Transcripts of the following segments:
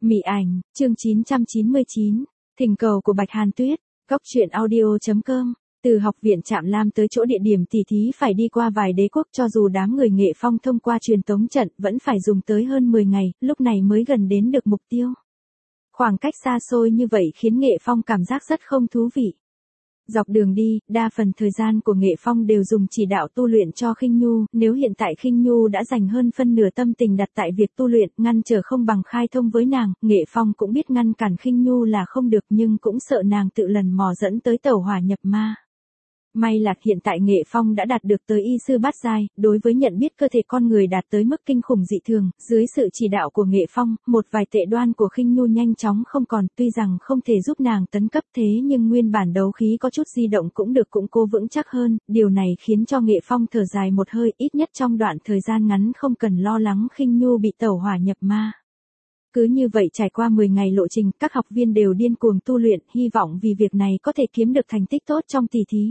Mị ảnh, chương 999, thỉnh cầu của Bạch Hàn Tuyết, góc truyện audio.com. Từ học viện Trạm Lam tới chỗ địa điểm tỉ thí phải đi qua vài đế quốc, cho dù đám người Nghệ Phong thông qua truyền tống trận vẫn phải dùng tới hơn 10 ngày, lúc này mới gần đến được mục tiêu. Khoảng cách xa xôi như vậy khiến Nghệ Phong cảm giác rất không thú vị. Dọc đường đi, đa phần thời gian của Nghệ Phong đều dùng chỉ đạo tu luyện cho Khinh Nhu, nếu hiện tại Khinh Nhu đã dành hơn phân nửa tâm tình đặt tại việc tu luyện, ngăn trở không bằng khai thông với nàng, Nghệ Phong cũng biết ngăn cản Khinh Nhu là không được nhưng cũng sợ nàng tự lần mò dẫn tới tẩu hỏa nhập ma. May là hiện tại Nghệ Phong đã đạt được tới y sư bát giai, đối với nhận biết cơ thể con người đạt tới mức kinh khủng dị thường, dưới sự chỉ đạo của Nghệ Phong, một vài tệ đoan của Khinh Nhu nhanh chóng không còn, tuy rằng không thể giúp nàng tấn cấp thế nhưng nguyên bản đấu khí có chút di động cũng được củng cố vững chắc hơn, điều này khiến cho Nghệ Phong thở dài một hơi, ít nhất trong đoạn thời gian ngắn không cần lo lắng Khinh Nhu bị tẩu hỏa nhập ma. Cứ như vậy trải qua 10 ngày lộ trình, các học viên đều điên cuồng tu luyện, hy vọng vì việc này có thể kiếm được thành tích tốt trong tỷ thí.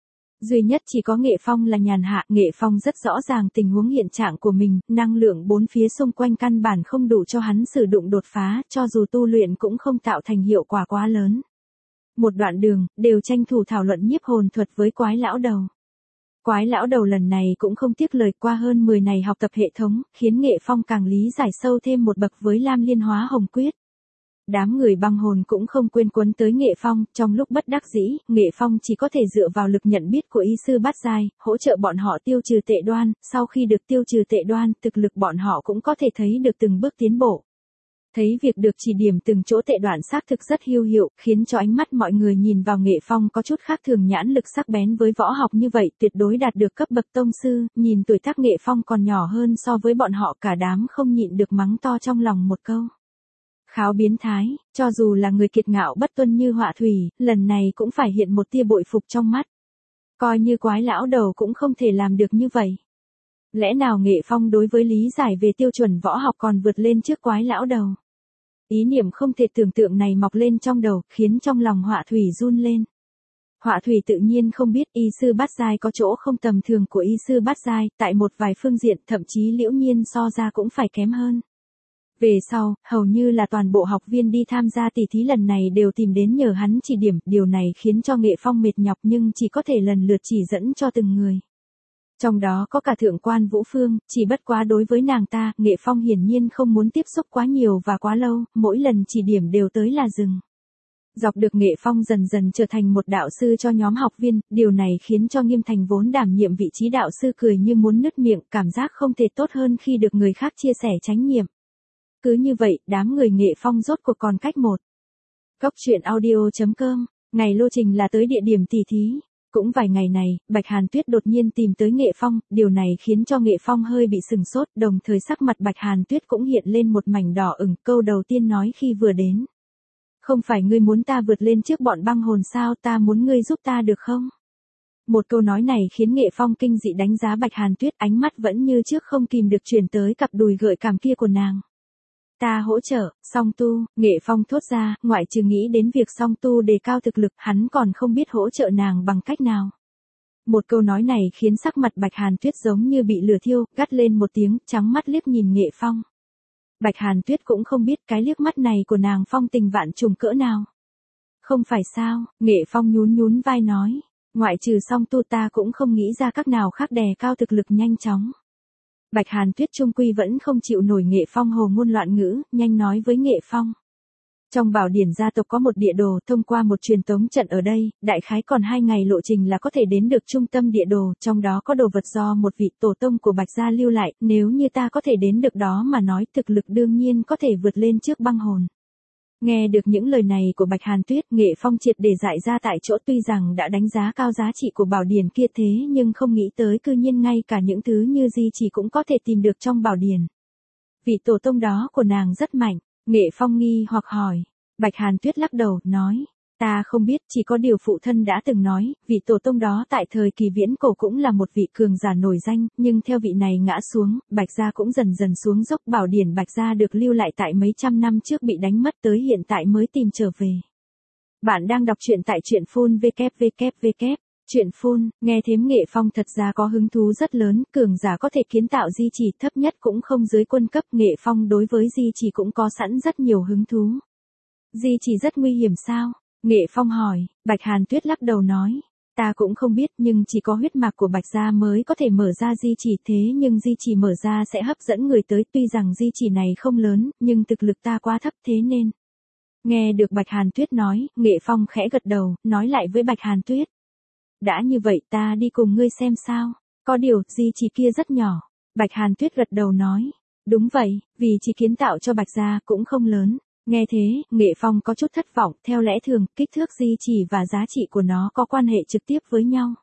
Duy nhất chỉ có Nghệ Phong là nhàn hạ, Nghệ Phong rất rõ ràng tình huống hiện trạng của mình, năng lượng bốn phía xung quanh căn bản không đủ cho hắn sử dụng đột phá, cho dù tu luyện cũng không tạo thành hiệu quả quá lớn. Một đoạn đường, đều tranh thủ thảo luận nhiếp hồn thuật với quái lão đầu. Quái lão đầu lần này cũng không tiếc lời, qua hơn 10 ngày học tập hệ thống, khiến Nghệ Phong càng lý giải sâu thêm một bậc với Lam Liên Hóa Hồng Quyết. Đám người băng hồn cũng không quên quấn tới Nghệ Phong, trong lúc bất đắc dĩ, Nghệ Phong chỉ có thể dựa vào lực nhận biết của y sư bát giai, hỗ trợ bọn họ tiêu trừ tệ đoan, sau khi được tiêu trừ tệ đoan, thực lực bọn họ cũng có thể thấy được từng bước tiến bộ. Thấy việc được chỉ điểm từng chỗ tệ đoạn xác thực rất hữu hiệu, khiến cho ánh mắt mọi người nhìn vào Nghệ Phong có chút khác thường, nhãn lực sắc bén với võ học như vậy tuyệt đối đạt được cấp bậc tông sư, nhìn tuổi tác Nghệ Phong còn nhỏ hơn so với bọn họ, cả đám không nhịn được mắng to trong lòng một câu. Kháo biến thái, cho dù là người kiệt ngạo bất tuân như Họa Thủy, lần này cũng phải hiện một tia bội phục trong mắt. Coi như quái lão đầu cũng không thể làm được như vậy. Lẽ nào Nghệ Phong đối với lý giải về tiêu chuẩn võ học còn vượt lên trước quái lão đầu? Ý niệm không thể tưởng tượng này mọc lên trong đầu, khiến trong lòng Họa Thủy run lên. Họa Thủy tự nhiên không biết y sư bát giai có chỗ không tầm thường của y sư bát giai, tại một vài phương diện thậm chí Liễu Nhiên so ra cũng phải kém hơn. Về sau, hầu như là toàn bộ học viên đi tham gia tỷ thí lần này đều tìm đến nhờ hắn chỉ điểm, điều này khiến cho Nghệ Phong mệt nhọc nhưng chỉ có thể lần lượt chỉ dẫn cho từng người. Trong đó có cả thượng quan Vũ Phương, chỉ bất quá đối với nàng ta, Nghệ Phong hiển nhiên không muốn tiếp xúc quá nhiều và quá lâu, mỗi lần chỉ điểm đều tới là dừng. Dọc được Nghệ Phong dần dần trở thành một đạo sư cho nhóm học viên, điều này khiến cho Nghiêm Thành vốn đảm nhiệm vị trí đạo sư cười như muốn nứt miệng, cảm giác không thể tốt hơn khi được người khác chia sẻ trách nhiệm. Cứ như vậy, đám người Nghệ Phong rốt cuộc còn cách một. Góc truyện audio.com, ngày lô trình là tới địa điểm tỉ thí. Cũng vài ngày này, Bạch Hàn Tuyết đột nhiên tìm tới Nghệ Phong, điều này khiến cho Nghệ Phong hơi bị sừng sốt, đồng thời sắc mặt Bạch Hàn Tuyết cũng hiện lên một mảnh đỏ ửng, câu đầu tiên nói khi vừa đến. Không phải ngươi muốn ta vượt lên trước bọn băng hồn sao, ta muốn ngươi giúp ta được không? Một câu nói này khiến Nghệ Phong kinh dị đánh giá Bạch Hàn Tuyết, ánh mắt vẫn như trước không kìm được chuyển tới cặp đùi gợi cảm kia của nàng. Ta hỗ trợ, song tu, Nghệ Phong thốt ra, ngoại trừ nghĩ đến việc song tu đề cao thực lực, hắn còn không biết hỗ trợ nàng bằng cách nào. Một câu nói này khiến sắc mặt Bạch Hàn Tuyết giống như bị lửa thiêu, gắt lên một tiếng, trắng mắt liếc nhìn Nghệ Phong. Bạch Hàn Tuyết cũng không biết cái liếc mắt này của nàng phong tình vạn trùng cỡ nào. Không phải sao, Nghệ Phong nhún nhún vai nói, ngoại trừ song tu ta cũng không nghĩ ra các nào khác đè cao thực lực nhanh chóng. Bạch Hàn Tuyết trung quy vẫn không chịu nổi Nghệ Phong hồ ngôn loạn ngữ, nhanh nói với Nghệ Phong. Trong bảo điển gia tộc có một địa đồ, thông qua một truyền tống trận ở đây, đại khái còn 2 ngày lộ trình là có thể đến được trung tâm địa đồ, trong đó có đồ vật do một vị tổ tông của Bạch gia lưu lại, nếu như ta có thể đến được đó mà nói, thực lực đương nhiên có thể vượt lên trước băng hồn. Nghe được những lời này của Bạch Hàn Tuyết, Nghệ Phong triệt để dại ra tại chỗ, tuy rằng đã đánh giá cao giá trị của bảo điển kia thế nhưng không nghĩ tới cư nhiên ngay cả những thứ như di chỉ cũng có thể tìm được trong bảo điển. Vị tổ tông đó của nàng rất mạnh, Nghệ Phong nghi hoặc hỏi. Bạch Hàn Tuyết lắc đầu, nói, ta không biết, chỉ có điều phụ thân đã từng nói, vị tổ tông đó tại thời kỳ viễn cổ cũng là một vị cường giả nổi danh, nhưng theo vị này ngã xuống, Bạch gia cũng dần dần xuống dốc, bảo điển Bạch gia được lưu lại tại mấy trăm năm trước bị đánh mất tới hiện tại mới tìm trở về. Bạn đang đọc truyện tại truyện full www. Chuyện phun, nghe thếm Nghệ Phong thật ra có hứng thú rất lớn, cường giả có thể kiến tạo di chỉ thấp nhất cũng không dưới quân cấp, Nghệ Phong đối với di chỉ cũng có sẵn rất nhiều hứng thú. Di chỉ rất nguy hiểm sao? Nghệ Phong hỏi, Bạch Hàn Tuyết lắc đầu nói. Ta cũng không biết nhưng chỉ có huyết mạch của Bạch gia mới có thể mở ra di chỉ thế nhưng di chỉ mở ra sẽ hấp dẫn người tới tuy rằng di chỉ này không lớn nhưng thực lực ta quá thấp thế nên. Nghe được Bạch Hàn Tuyết nói, Nghệ Phong khẽ gật đầu, nói lại với Bạch Hàn Tuyết. Đã như vậy ta đi cùng ngươi xem sao, có điều di chỉ kia rất nhỏ. Bạch Hàn Tuyết gật đầu nói. Đúng vậy, vì chỉ kiến tạo cho Bạch gia cũng không lớn. Nghe thế, Nghệ Phong có chút thất vọng, theo lẽ thường, kích thước di chỉ và giá trị của nó có quan hệ trực tiếp với nhau.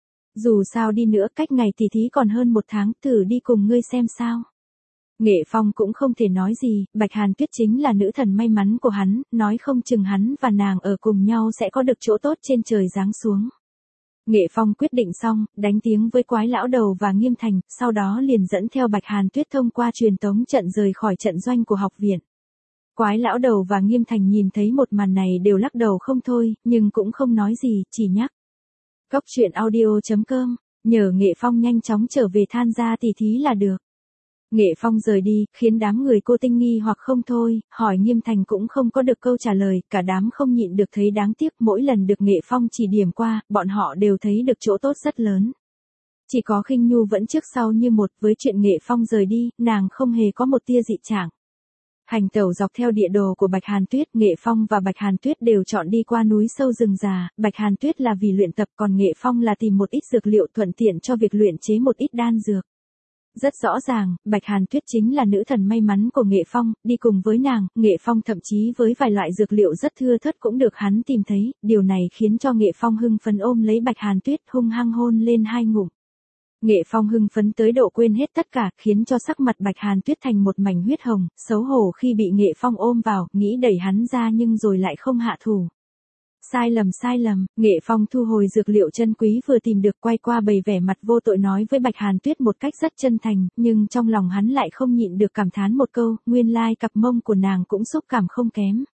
Dù sao đi nữa cách ngày tỉ thí còn hơn 1 tháng, thử đi cùng ngươi xem sao. Nghệ Phong cũng không thể nói gì, Bạch Hàn Tuyết chính là nữ thần may mắn của hắn, nói không chừng hắn và nàng ở cùng nhau sẽ có được chỗ tốt trên trời giáng xuống. Nghệ Phong quyết định xong, đánh tiếng với Quái Lão Đầu và Nghiêm Thành, sau đó liền dẫn theo Bạch Hàn Tuyết thông qua truyền tống trận rời khỏi trận doanh của học viện. Quái Lão Đầu và Nghiêm Thành nhìn thấy một màn này đều lắc đầu không thôi, nhưng cũng không nói gì, chỉ nhắc. Cốc truyện audio.com, nhờ Nghệ Phong nhanh chóng trở về tham gia tỉ thí là được. Nghệ Phong rời đi, khiến đám người cô tinh nghi hoặc không thôi, hỏi Nghiêm Thành cũng không có được câu trả lời, cả đám không nhịn được thấy đáng tiếc, mỗi lần được Nghệ Phong chỉ điểm qua, bọn họ đều thấy được chỗ tốt rất lớn. Chỉ có Khinh Nhu vẫn trước sau như một, với chuyện Nghệ Phong rời đi, nàng không hề có một tia dị trạng. Hành tẩu dọc theo địa đồ của Bạch Hàn Tuyết, Nghệ Phong và Bạch Hàn Tuyết đều chọn đi qua núi sâu rừng già, Bạch Hàn Tuyết là vì luyện tập còn Nghệ Phong là tìm một ít dược liệu thuận tiện cho việc luyện chế một ít đan dược. Rất rõ ràng, Bạch Hàn Tuyết chính là nữ thần may mắn của Nghệ Phong, đi cùng với nàng, Nghệ Phong thậm chí với vài loại dược liệu rất thưa thớt cũng được hắn tìm thấy, điều này khiến cho Nghệ Phong hưng phấn ôm lấy Bạch Hàn Tuyết hung hăng hôn lên 2 ngụm. Nghệ Phong hưng phấn tới độ quên hết tất cả, khiến cho sắc mặt Bạch Hàn Tuyết thành một mảnh huyết hồng, xấu hổ khi bị Nghệ Phong ôm vào, nghĩ đẩy hắn ra nhưng rồi lại không hạ thủ. Sai lầm, Nghệ Phong thu hồi dược liệu chân quý vừa tìm được, quay qua bày vẻ mặt vô tội nói với Bạch Hàn Tuyết một cách rất chân thành, nhưng trong lòng hắn lại không nhịn được cảm thán một câu, nguyên lai cặp mông của nàng cũng xúc cảm không kém.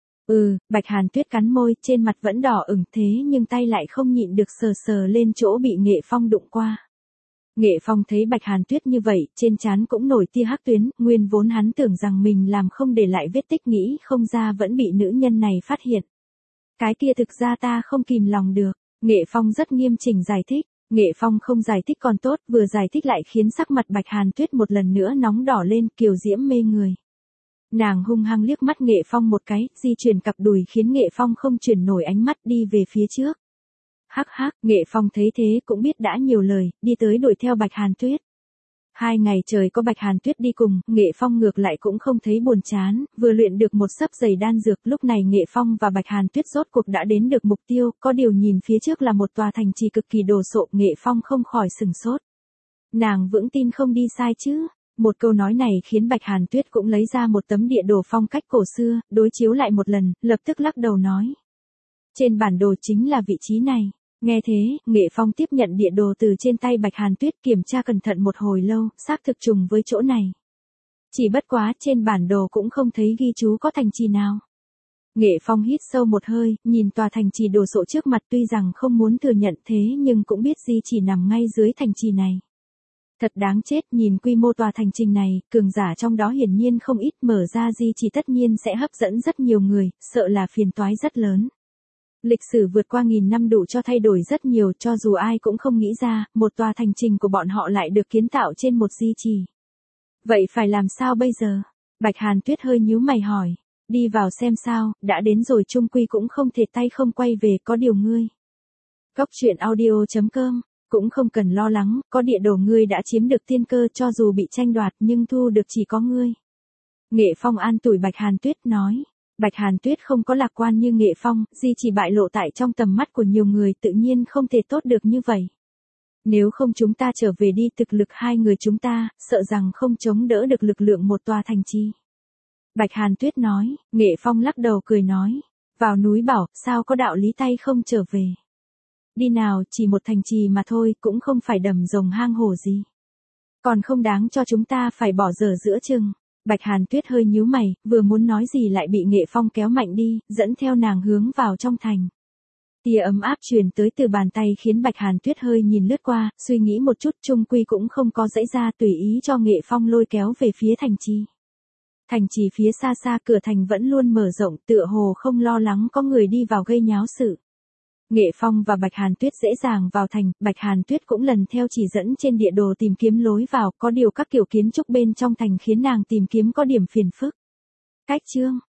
Bạch Hàn Tuyết cắn môi, trên mặt vẫn đỏ ửng thế nhưng tay lại không nhịn được sờ sờ lên chỗ bị Nghệ Phong đụng qua. Nghệ Phong thấy Bạch Hàn Tuyết như vậy, trên trán cũng nổi tia hắc tuyến, nguyên vốn hắn tưởng rằng mình làm không để lại vết tích nghĩ không ra vẫn bị nữ nhân này phát hiện. Cái kia thực ra ta không kìm lòng được, Nghệ Phong rất nghiêm chỉnh giải thích, Nghệ Phong không giải thích còn tốt, vừa giải thích lại khiến sắc mặt Bạch Hàn Tuyết một lần nữa nóng đỏ lên, kiều diễm mê người. Nàng hung hăng liếc mắt Nghệ Phong một cái, di chuyển cặp đùi khiến Nghệ Phong không chuyển nổi ánh mắt đi về phía trước. Hắc, Nghệ Phong thấy thế cũng biết đã nhiều lời, đi tới đuổi theo Bạch Hàn Tuyết. 2 ngày trời có Bạch Hàn Tuyết đi cùng, Nghệ Phong ngược lại cũng không thấy buồn chán, vừa luyện được một xấp giày đan dược, lúc này Nghệ Phong và Bạch Hàn Tuyết rốt cuộc đã đến được mục tiêu, có điều nhìn phía trước là một tòa thành trì cực kỳ đồ sộ, Nghệ Phong không khỏi sừng sốt. Nàng vững tin không đi sai chứ? Một câu nói này khiến Bạch Hàn Tuyết cũng lấy ra một tấm địa đồ phong cách cổ xưa, đối chiếu lại một lần, lập tức lắc đầu nói. Trên bản đồ chính là vị trí này. Nghe thế, Nghệ Phong tiếp nhận địa đồ từ trên tay Bạch Hàn Tuyết kiểm tra cẩn thận một hồi lâu, xác thực trùng với chỗ này. Chỉ bất quá trên bản đồ cũng không thấy ghi chú có thành trì nào. Nghệ Phong hít sâu một hơi, nhìn tòa thành trì đồ sộ trước mặt tuy rằng không muốn thừa nhận thế nhưng cũng biết di chỉ nằm ngay dưới thành trì này. Thật đáng chết, nhìn quy mô tòa thành trì này, cường giả trong đó hiển nhiên không ít, mở ra di chỉ tất nhiên sẽ hấp dẫn rất nhiều người, sợ là phiền toái rất lớn. Lịch sử vượt qua 1000 năm đủ cho thay đổi rất nhiều, cho dù ai cũng không nghĩ ra, một tòa thành trì của bọn họ lại được kiến tạo trên một di chỉ. Vậy phải làm sao bây giờ? Bạch Hàn Tuyết hơi nhíu mày hỏi. Đi vào xem sao, đã đến rồi chung quy cũng không thể tay không quay về, có điều ngươi. Cốc truyện audio.com, cũng không cần lo lắng, có địa đồ ngươi đã chiếm được tiên cơ cho dù bị tranh đoạt nhưng thu được chỉ có ngươi. Nghệ Phong an ủi Bạch Hàn Tuyết nói. Bạch Hàn Tuyết không có lạc quan như Nghệ Phong, di chỉ bại lộ tại trong tầm mắt của nhiều người tự nhiên không thể tốt được như vậy. Nếu không chúng ta trở về đi, thực lực 2 người chúng ta, sợ rằng không chống đỡ được lực lượng một tòa thành trì. Bạch Hàn Tuyết nói, Nghệ Phong lắc đầu cười nói, vào núi bảo, sao có đạo lý tay không trở về. Đi nào, chỉ một thành trì mà thôi, cũng không phải đầm rồng hang hổ gì. Còn không đáng cho chúng ta phải bỏ dở giữa chừng. Bạch Hàn Tuyết hơi nhíu mày, vừa muốn nói gì lại bị Nghệ Phong kéo mạnh đi, dẫn theo nàng hướng vào trong thành. Tia ấm áp truyền tới từ bàn tay khiến Bạch Hàn Tuyết hơi nhìn lướt qua, suy nghĩ một chút chung quy cũng không có dãy ra tùy ý cho Nghệ Phong lôi kéo về phía thành trì. Thành trì phía xa xa cửa thành vẫn luôn mở rộng tựa hồ không lo lắng có người đi vào gây nháo sự. Nghệ Phong và Bạch Hàn Tuyết dễ dàng vào thành, Bạch Hàn Tuyết cũng lần theo chỉ dẫn trên địa đồ tìm kiếm lối vào, có điều các kiểu kiến trúc bên trong thành khiến nàng tìm kiếm có điểm phiền phức. Cách chương